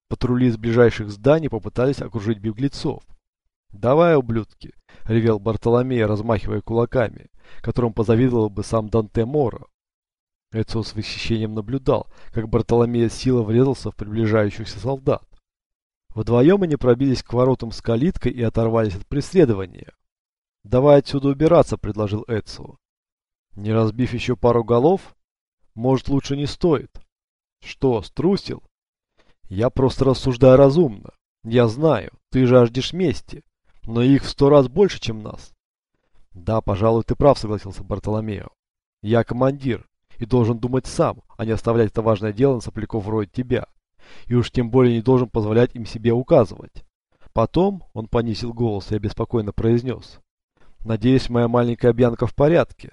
Патрули из ближайших зданий попытались окружить беглецов. «Давай, ублюдки!» — ревел Бартоломео, размахивая кулаками, которым позавидовал бы сам Данте Моро. Эцио с восхищением наблюдал, как Бартоломео с силой врезался в приближающихся солдат. Вдвоем они пробились к воротам с калиткой и оторвались от преследования. «Давай отсюда убираться», — предложил Эцио. «Не разбив еще пару голов? Может, лучше не стоит?» «Что, струсил?» «Я просто рассуждаю разумно. Я знаю, ты жаждешь мести, но их в 100 раз больше, чем нас». «Да, пожалуй, ты прав», — согласился Бартоломео. «Я командир и должен думать сам, а не оставлять это важное дело на сопляков вроде тебя. И уж тем более не должен позволять им себе указывать». Потом он понизил голос и обеспокоенно произнес: «Надеюсь, моя маленькая Бьянка в порядке».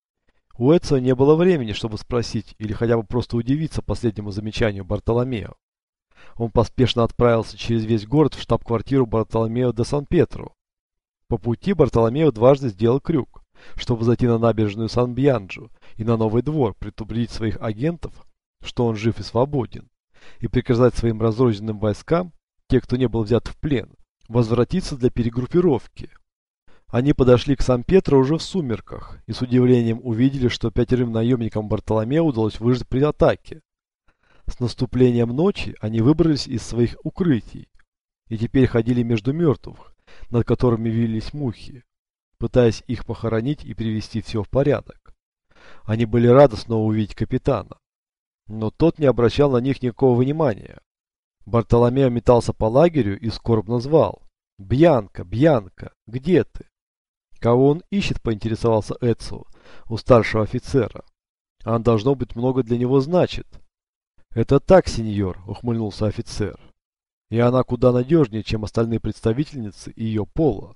У Эцио не было времени, чтобы спросить или хотя бы просто удивиться последнему замечанию Бартоломео. Он поспешно отправился через весь город в штаб-квартиру Бартоломео де Сан-Пьетро. По пути Бартоломео дважды сделал крюк, чтобы зайти на набережную Сан-Бьянджо и на Новый двор, предупредить своих агентов, что он жив и свободен, и приказать своим разрозненным войскам, те, кто не был взят в плен, возвратиться для перегруппировки. Они подошли к Сан-Пьетро уже в сумерках и с удивлением увидели, что 5 наемникам Бартоломео удалось выжить при атаке. С наступлением ночи они выбрались из своих укрытий и теперь ходили между мертвых, над которыми вились мухи, пытаясь их похоронить и привести все в порядок. Они были рады снова увидеть капитана, но тот не обращал на них никакого внимания. Бартоломео метался по лагерю и скорбно звал: «Бьянка, Бьянка, где ты?» «Кого он ищет?» — поинтересовался Эцио у старшего офицера. «Она, должно быть, много для него значит». «Это так, сеньор», — ухмыльнулся офицер. «И она куда надежнее, чем остальные представительницы ее пола».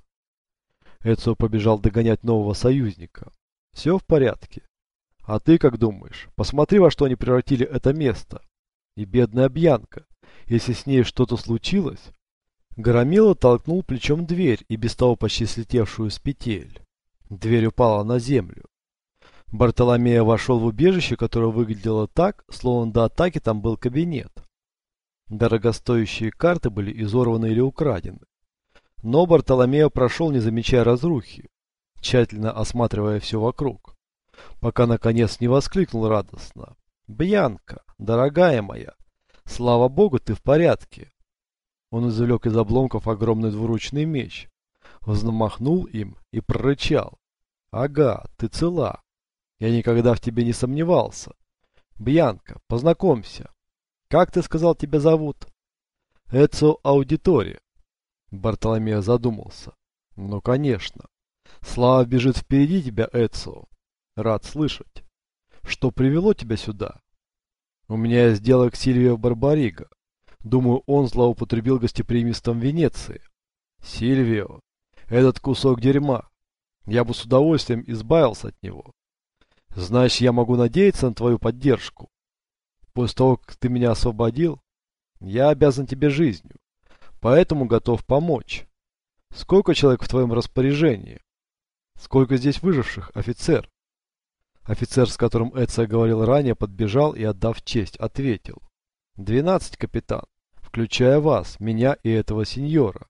Эцио побежал догонять нового союзника. «Все в порядке. А ты как думаешь? Посмотри, во что они превратили это место. И бедная Бьянка, если с ней что-то случилось...» Громила толкнул плечом дверь и без того почти слетевшую с петель. Дверь упала на землю. Бартоломео вошел в убежище, которое выглядело так, словно до атаки там был кабинет. Дорогостоящие карты были изорваны или украдены. Но Бартоломео прошел, не замечая разрухи, тщательно осматривая все вокруг, пока наконец не воскликнул радостно: «Бьянка, дорогая моя, слава богу, ты в порядке!» Он извлек из обломков огромный двуручный меч, взмахнул им и прорычал: «Ага, ты цела. Я никогда в тебе не сомневался. Бьянка, познакомься. Как ты сказал, тебя зовут?» «Эцио Аудитори». Бартоломео задумался. «Ну, конечно. Слава бежит впереди тебя, Эцио. Рад слышать. Что привело тебя сюда?» «У меня есть дело к Сильвио Барбариго. Думаю, он злоупотребил гостеприимством Венеции». «Сильвио, этот кусок дерьма. Я бы с удовольствием избавился от него. Значит, я могу надеяться на твою поддержку. После того, как ты меня освободил, я обязан тебе жизнью, поэтому готов помочь. Сколько человек в твоем распоряжении? Сколько здесь выживших, офицер?» Офицер, с которым Эцио говорил ранее, подбежал и, отдав честь, ответил: 12, капитан, включая вас, меня и этого сеньора.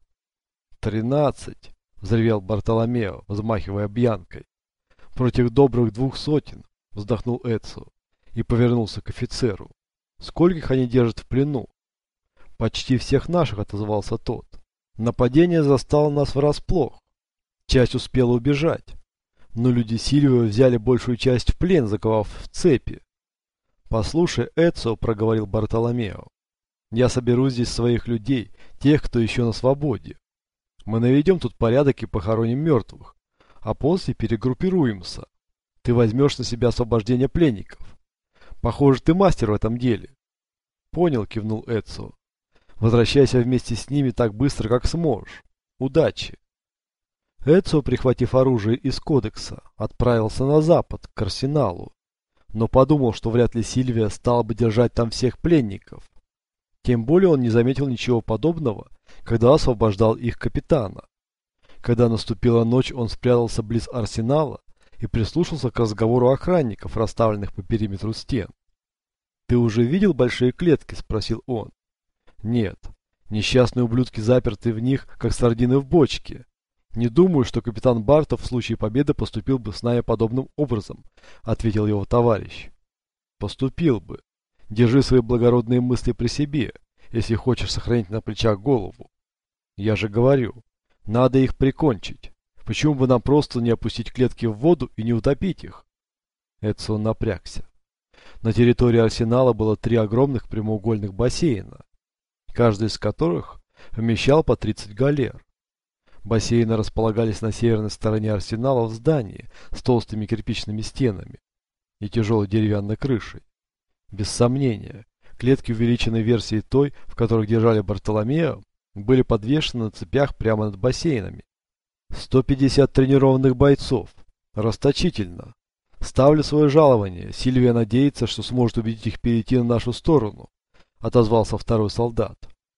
13, взревел Бартоломео, взмахивая Бьянкой. «Против добрых 200, вздохнул Эцио и повернулся к офицеру. «Скольких они держат в плену?» «Почти всех наших», — отозвался тот. «Нападение застало нас врасплох. Часть успела убежать, но люди Сильвио взяли большую часть в плен, заковав в цепи». «Послушай, Эцио», — проговорил Бартоломео, — «я соберу здесь своих людей, тех, кто еще на свободе. Мы наведем тут порядок и похороним мертвых, а после перегруппируемся. Ты возьмешь на себя освобождение пленников. Похоже, ты мастер в этом деле». «Понял», — кивнул Эцио. «Возвращайся вместе с ними так быстро, как сможешь. Удачи». Эцио, прихватив оружие из кодекса, отправился на запад, к арсеналу, но подумал, что вряд ли Сильвия стала бы держать там всех пленников. Тем более он не заметил ничего подобного, когда освобождал их капитана. Когда наступила ночь, он спрятался близ арсенала и прислушался к разговору охранников, расставленных по периметру стен. «Ты уже видел большие клетки?» — спросил он. Нет, несчастные ублюдки заперты в них, как сардины в бочке. Не думаю, что капитан Бартов в случае победы поступил бы с нами подобным образом, ответил его товарищ. Поступил бы. Держи свои благородные мысли при себе, если хочешь сохранить на плечах голову. Я же говорю, надо их прикончить. Почему бы нам просто не опустить клетки в воду и не утопить их? Эдсон напрягся. На территории арсенала было 3 огромных прямоугольных бассейна, каждый из которых вмещал по 30 галер. Бассейны располагались на северной стороне арсенала в здании с толстыми кирпичными стенами и тяжелой деревянной крышей. Без сомнения, клетки увеличенной версии той, в которых держали Бартоломео, были подвешены на цепях прямо над бассейнами. 150 тренированных бойцов. Расточительно. Ставлю свое жалование. Сильвия надеется, что сможет убедить их перейти на нашу сторону, отозвался второй солдат.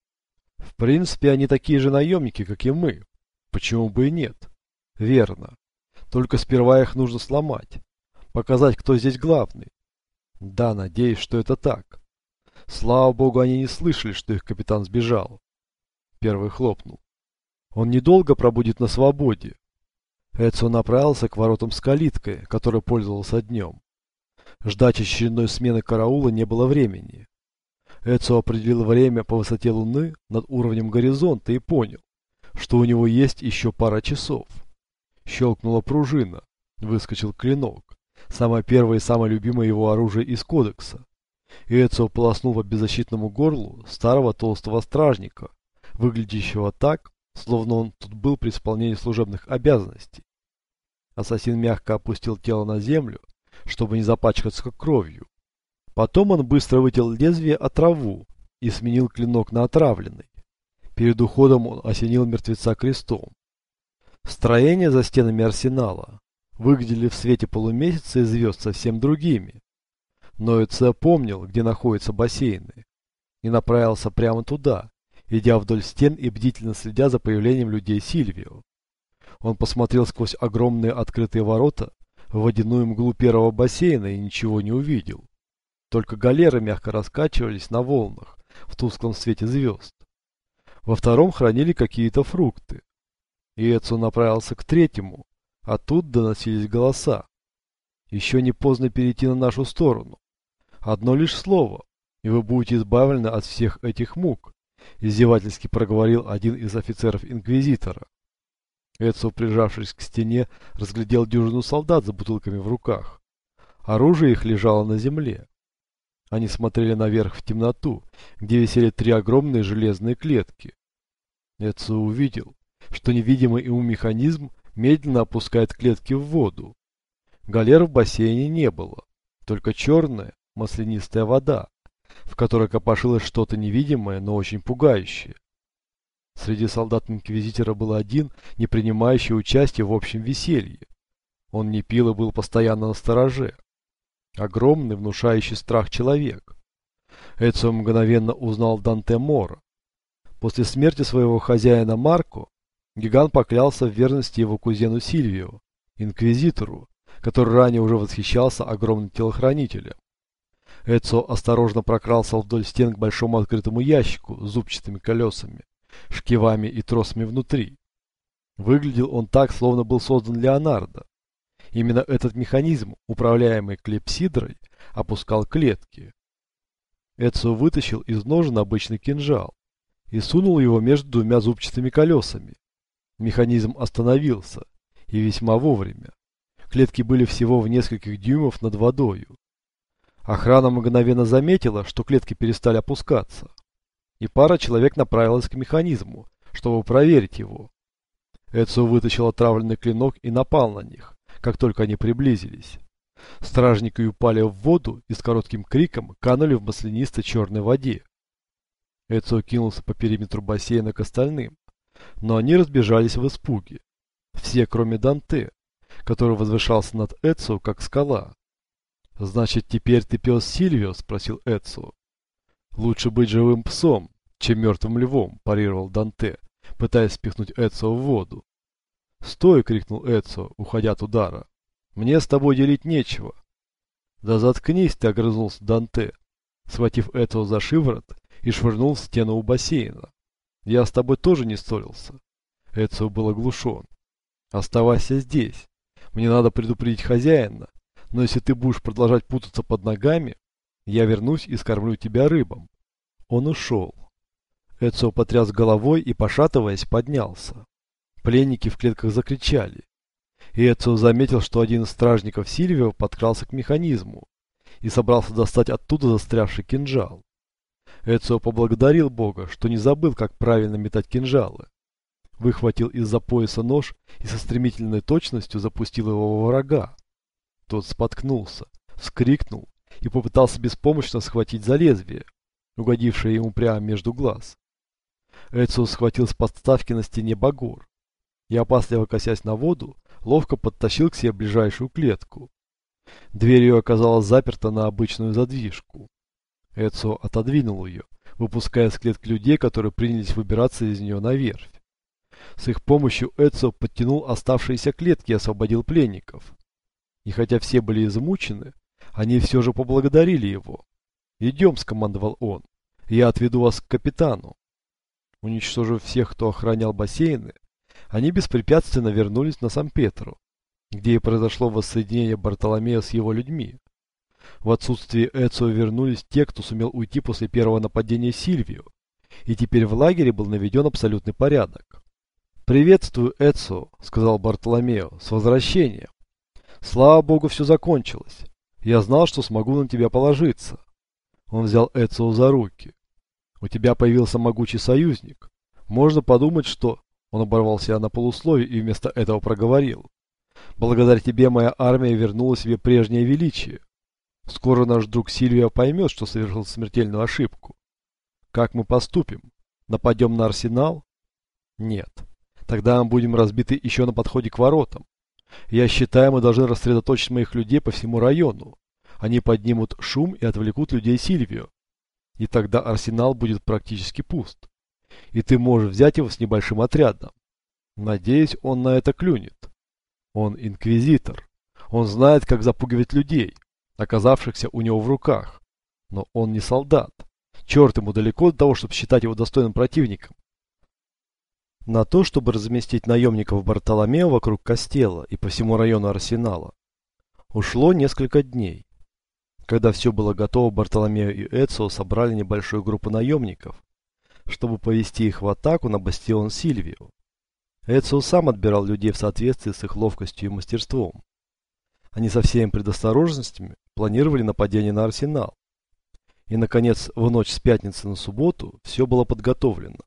В принципе, они такие же наемники, как и мы. Почему бы и нет? Верно. Только сперва их нужно сломать. Показать, кто здесь главный. Да, надеюсь, что это так. Слава богу, они не слышали, что их капитан сбежал. Первый хлопнул. Он недолго пробудет на свободе. Эдсон направился к воротам с калиткой, которой пользовался днем. Ждать очередной смены караула не было времени. Эдсон определил время по высоте Луны над уровнем горизонта и понял, что у него есть еще пара часов. Щелкнула пружина, выскочил клинок, самое первое и самое любимое его оружие из кодекса. И Эдсон полоснул по беззащитному горлу старого толстого стражника, выглядящего так, словно он тут был при исполнении служебных обязанностей. Ассасин мягко опустил тело на землю, чтобы не запачкаться кровью. Потом он быстро вытел лезвие от траву и сменил клинок на отравленный. Перед уходом он осенил мертвеца крестом. Строения за стенами арсенала выглядели в свете полумесяца и звезд совсем другими. Но Эдсон помнил, где находятся бассейны, и направился прямо туда, идя вдоль стен и бдительно следя за появлением людей Сильвио. Он посмотрел сквозь огромные открытые ворота в водяную мглу первого бассейна и ничего не увидел. Только галеры мягко раскачивались на волнах в тусклом свете звезд. Во втором хранили какие-то фрукты. И Эдсон направился к третьему. Оттуда доносились голоса. Еще не поздно перейти на нашу сторону. Одно лишь слово, и вы будете избавлены от всех этих мук, издевательски проговорил один из офицеров Инквизитора. Эдсон, прижавшись к стене, разглядел дюжину солдат за бутылками в руках. Оружие их лежало на земле. Они смотрели наверх в темноту, где висели 3 огромные железные клетки. Эдсон увидел, что невидимый ему механизм медленно опускает клетки в воду. Галер в бассейне не было, только черная, маслянистая вода, в которой копошилось что-то невидимое, но очень пугающее. Среди солдат Инквизитора был один, не принимающий участия в общем веселье. Он не пил и был постоянно настороже. Огромный, внушающий страх человек. Эдсон мгновенно узнал Данте Мора. После смерти своего хозяина Марко, гигант поклялся в верности его кузену Сильвио, Инквизитору, который ранее уже восхищался огромным телохранителем. Эдсон осторожно прокрался вдоль стен к большому открытому ящику с зубчатыми колесами, шкивами и тросами внутри. Выглядел он так, словно был создан Леонардо. Именно этот механизм, управляемый клепсидрой, опускал клетки. Эдсон вытащил из ножен обычный кинжал и сунул его между 2 зубчатыми колесами. Механизм остановился, и весьма вовремя. Клетки были всего в нескольких дюймов над водою. Охрана мгновенно заметила, что клетки перестали опускаться, и пара человек направилась к механизму, чтобы проверить его. Эдсон вытащил отравленный клинок и напал на них, как только они приблизились. Стражники упали в воду и с коротким криком канули в маслянистой черной воде. Эдсон кинулся по периметру бассейна к остальным, но они разбежались в испуге. Все, кроме Данте, который возвышался над Эдсо, как скала. «Значит, теперь ты пес Сильвио?» – спросил Эдсо. «Лучше быть живым псом, чем мертвым львом», – парировал Данте, пытаясь спихнуть Эдсо в воду. «Стой!» – крикнул Эдсо, уходя от удара. «Мне с тобой делить нечего». «Да заткнись ты!» – огрызнулся Данте, схватив Эдсо за шиворот и швырнул в стену у бассейна. Я с тобой тоже не ссорился. Эцио был оглушен. Оставайся здесь. Мне надо предупредить хозяина, но если ты будешь продолжать путаться под ногами, я вернусь и скормлю тебя рыбам. Он ушел. Эцио потряс головой и, пошатываясь, поднялся. Пленники в клетках закричали. И Эцио заметил, что один из стражников Сильвио подкрался к механизму и собрался достать оттуда застрявший кинжал. Эцио поблагодарил Бога, что не забыл, как правильно метать кинжалы. Выхватил из-за пояса нож и со стремительной точностью запустил его во врага. Тот споткнулся, вскрикнул и попытался беспомощно схватить за лезвие, угодившее ему прямо между глаз. Эцио схватил с подставки на стене багор и, опасливо косясь на воду, ловко подтащил к себе ближайшую клетку. Дверь ее оказалась заперта на обычную задвижку. Эцио отодвинул ее, выпуская с клетки людей, которые принялись выбираться из нее на верфь. С их помощью Эцио подтянул оставшиеся клетки и освободил пленников. И хотя все были измучены, они все же поблагодарили его. «Идем», — скомандовал он, — «я отведу вас к капитану». Уничтожив всех, кто охранял бассейны, они беспрепятственно вернулись на Сан-Петру, где и произошло воссоединение Бартоломео с его людьми. В отсутствие Эцио вернулись те, кто сумел уйти после первого нападения Сильвио, и теперь в лагере был наведен абсолютный порядок. «Приветствую, Эцио», — сказал Бартоломео, — «с возвращением. Слава богу, все закончилось. Я знал, что смогу на тебя положиться». Он взял Эцио за руки. «У тебя появился могучий союзник. Можно подумать, что...» Он оборвал себя на полуслове и вместо этого проговорил. «Благодаря тебе моя армия вернула себе прежнее величие. Скоро наш друг Сильвио поймет, что совершил смертельную ошибку. Как мы поступим? Нападем на Арсенал? Нет. Тогда мы будем разбиты еще на подходе к воротам. Я считаю, мы должны рассредоточить моих людей по всему району. Они поднимут шум и отвлекут людей Сильвио. И тогда Арсенал будет практически пуст. И ты можешь взять его с небольшим отрядом. Надеюсь, он на это клюнет. Он инквизитор. Он знает, как запугивать людей, оказавшихся у него в руках. Но он не солдат. Черт, ему далеко до того, чтобы считать его достойным противником. На то, чтобы разместить наемников Бартоломео вокруг Кастелла и по всему району Арсенала, ушло несколько дней. Когда все было готово, Бартоломео и Эцио собрали небольшую группу наемников, чтобы повести их в атаку на бастион Сильвио. Эцио сам отбирал людей в соответствии с их ловкостью и мастерством. Они со всеми предосторожностями планировали нападение на Арсенал. И, наконец, в ночь с пятницы на субботу все было подготовлено.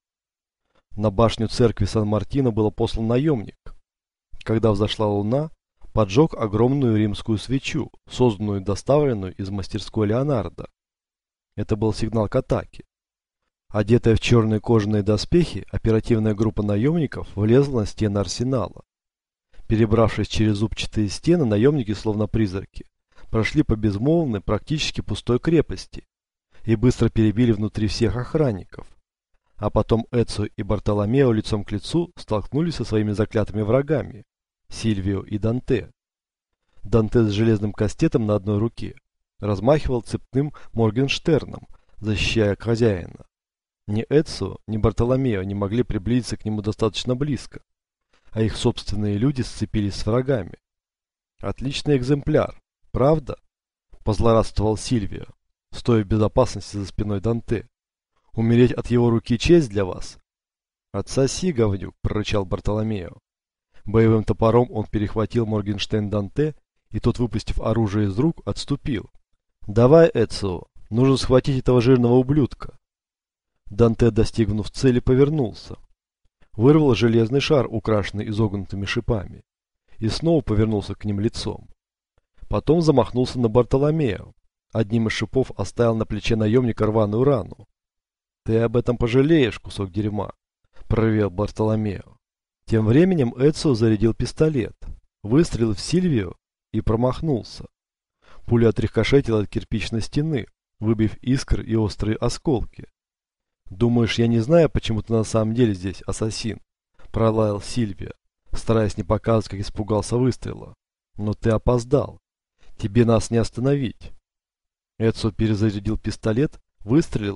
На башню церкви Сан-Мартино был послан наемник. Когда взошла луна, поджег огромную римскую свечу, созданную и доставленную из мастерской Леонардо. Это был сигнал к атаке. Одетая в черные кожаные доспехи, оперативная группа наемников влезла на стены Арсенала. Перебравшись через зубчатые стены, наемники, словно призраки, прошли по безмолвной, практически пустой крепости и быстро перебили внутри всех охранников. А потом Эцио и Бартоломео лицом к лицу столкнулись со своими заклятыми врагами – Сильвио и Данте. Данте с железным кастетом на одной руке размахивал цепным Моргенштерном, защищая хозяина. Ни Эцио, ни Бартоломео не могли приблизиться к нему достаточно близко, а их собственные люди сцепились с врагами. «Отличный экземпляр, правда?» – позлорадствовал Сильвио, стоя в безопасности за спиной Данте. «Умереть от его руки честь для вас?» «Отсоси, говнюк!» – прорычал Бартоломео. Боевым топором он перехватил Моргенштерн Данте, и тот, выпустив оружие из рук, отступил. «Давай, Эцио, нужно схватить этого жирного ублюдка!» Данте, достигнув цели, повернулся. Вырвал железный шар, украшенный изогнутыми шипами, и снова повернулся к ним лицом. Потом замахнулся на Бартоломео. Одним из шипов оставил на плече наемника рваную рану. «Ты об этом пожалеешь, кусок дерьма», — проревел Бартоломео. Тем временем Эцио зарядил пистолет, выстрелил в Сильвио и промахнулся. Пуля отрикошетила от кирпичной стены, выбив искры и острые осколки. «Думаешь, я не знаю, почему ты на самом деле здесь, ассасин?» – пролаял Сильвио, стараясь не показывать, как испугался выстрела. «Но ты опоздал. Тебе нас не остановить». Эцио перезарядил пистолет, выстрелил,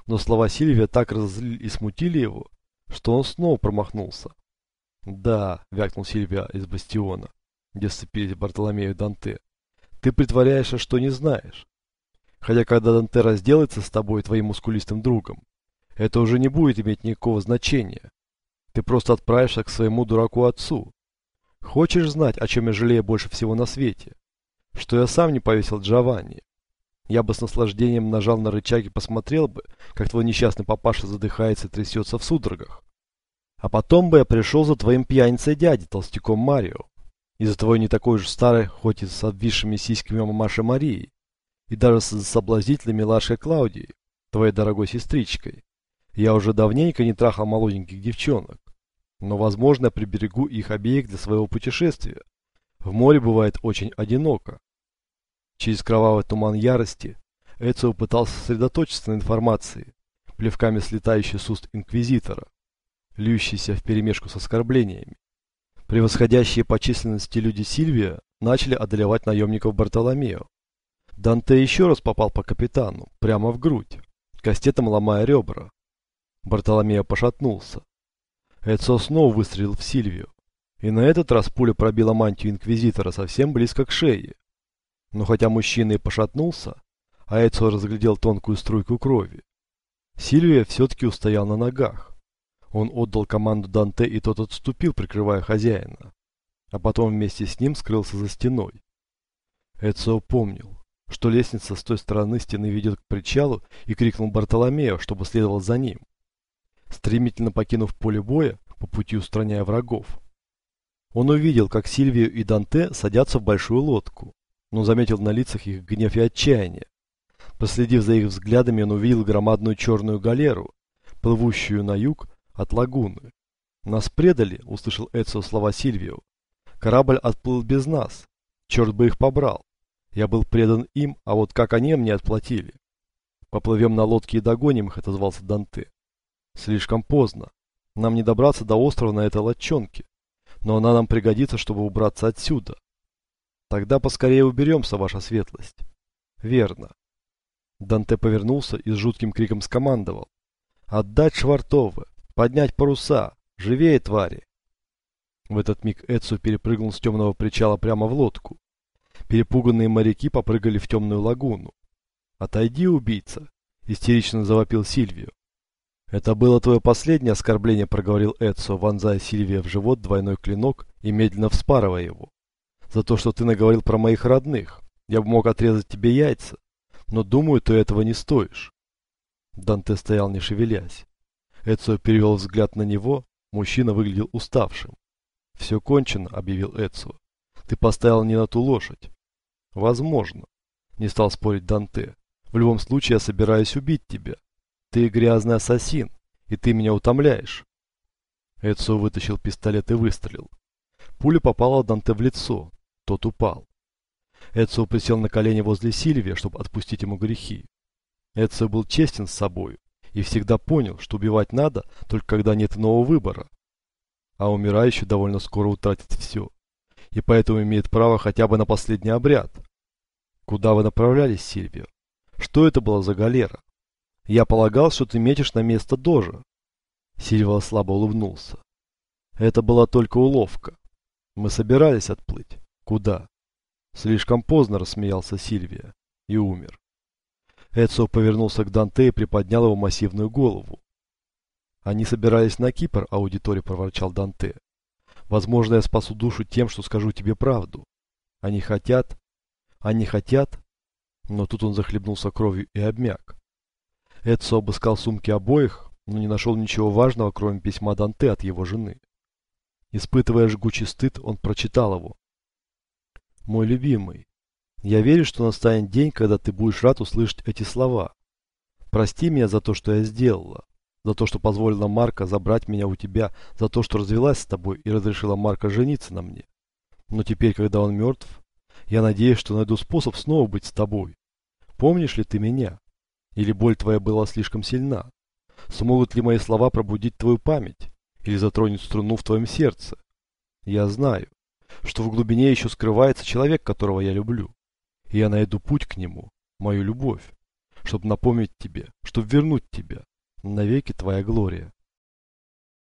Но слова Сильвия так разозлили и смутили его, что он снова промахнулся. «Да», — вякнул Сильвия из бастиона, где сцепились Бартоломео и Данте, — «ты притворяешься, что не знаешь. Хотя когда Данте разделается с тобой, твоим мускулистым другом, это уже не будет иметь никакого значения. Ты просто отправишься к своему дураку-отцу. Хочешь знать, о чем я жалею больше всего на свете? Что я сам не повесил Джованни. Я бы с наслаждением нажал на рычаг и посмотрел бы, как твой несчастный папаша задыхается и трясется в судорогах. А потом бы я пришел за твоим пьяницей дядей, толстяком Марио. И за твоей не такой уж старой, хоть и с обвисшими сиськами мамашей Марией. И даже с соблазнительной милашкой Клаудией, твоей дорогой сестричкой. Я уже давненько не трахал молоденьких девчонок. Но, возможно, я приберегу их обеих для своего путешествия. В море бывает очень одиноко. Через кровавый туман ярости Эцио пытался сосредоточиться на информации, плевками слетающей с уст инквизитора, льющейся вперемешку с оскорблениями. Превосходящие по численности люди Сильвия начали одолевать наемников Бартоломео. Данте еще раз попал по капитану, прямо в грудь, кастетом ломая ребра. Бартоломео пошатнулся. Эцио снова выстрелил в Сильвию, и на этот раз пуля пробила мантию инквизитора совсем близко к шее. Но хотя мужчина и пошатнулся, а Эцио разглядел тонкую струйку крови, Сильвия все-таки устоял на ногах. Он отдал команду Данте, и тот отступил, прикрывая хозяина, а потом вместе с ним скрылся за стеной. Эцио помнил, что лестница с той стороны стены ведет к причалу, и крикнул Бартоломео, чтобы следовал за ним, стремительно покинув поле боя, по пути устраняя врагов. Он увидел, как Сильвию и Данте садятся в большую лодку, но заметил на лицах их гнев и отчаяние. Проследив за их взглядами, он увидел громадную черную галеру, плывущую на юг от лагуны. «Нас предали», — услышал Эцио слова Сильвио. «Корабль отплыл без нас. Черт бы их побрал. Я был предан им, а вот как они мне отплатили?» «Поплывем на лодке и догоним их», — отозвался Данте. «Слишком поздно. Нам не добраться до острова на этой лодчонке, но она нам пригодится, чтобы убраться отсюда». «Тогда поскорее уберемся, ваша светлость». «Верно». Данте повернулся и с жутким криком скомандовал: «Отдать швартовы! Поднять паруса! Живее, твари!» В этот миг Эцио перепрыгнул с темного причала прямо в лодку. Перепуганные моряки попрыгали в темную лагуну. «Отойди, убийца!» — истерично завопил Сильвио. «Это было твое последнее оскорбление», — проговорил Эцио, вонзая Сильвия в живот двойной клинок и медленно вспарывая его. «За то, что ты наговорил про моих родных. Я бы мог отрезать тебе яйца, но думаю, ты этого не стоишь». Данте стоял не шевелясь. Эцио перевел взгляд на него, мужчина выглядел уставшим. «Все кончено», — объявил Эцио. «Ты поставил не на ту лошадь». «Возможно», — не стал спорить Данте. «В любом случае я собираюсь убить тебя. Ты грязный ассасин, и ты меня утомляешь». Эцио вытащил пистолет и выстрелил. Пуля попала Данте в лицо. Тот упал. Эцио присел на колени возле Сильвия, чтобы отпустить ему грехи. Эцио был честен с собой и всегда понял, что убивать надо, только когда нет иного выбора. А умирающий довольно скоро утратит все, и поэтому имеет право хотя бы на последний обряд. «Куда вы направлялись, Сильвио? Что это была за галера? Я полагал, что ты метишь на место Дожа». Сильвио слабо улыбнулся. «Это была только уловка. Мы собирались отплыть. Куда?» «Слишком поздно», — рассмеялся Сильвия и умер. Эцио повернулся к Данте и приподнял его массивную голову. «Они собирались на Кипр», — аудитория проворчал Данте. «Возможно, я спасу душу тем, что скажу тебе правду. Они хотят...» Но тут он захлебнулся кровью и обмяк. Эцио обыскал сумки обоих, но не нашел ничего важного, кроме письма Данте от его жены. Испытывая жгучий стыд, он прочитал его. «Мой любимый, я верю, что настанет день, когда ты будешь рад услышать эти слова. Прости меня за то, что я сделала, за то, что позволила Марко забрать меня у тебя, за то, что развелась с тобой и разрешила Марко жениться на мне. Но теперь, когда он мертв, я надеюсь, что найду способ снова быть с тобой. Помнишь ли ты меня? Или боль твоя была слишком сильна? Смогут ли мои слова пробудить твою память? Или затронуть струну в твоем сердце? Я знаю, что в глубине еще скрывается человек, которого я люблю. И я найду путь к нему, мою любовь. чтобы напомнить тебе, чтобы вернуть тебя. Навеки твоя Глория.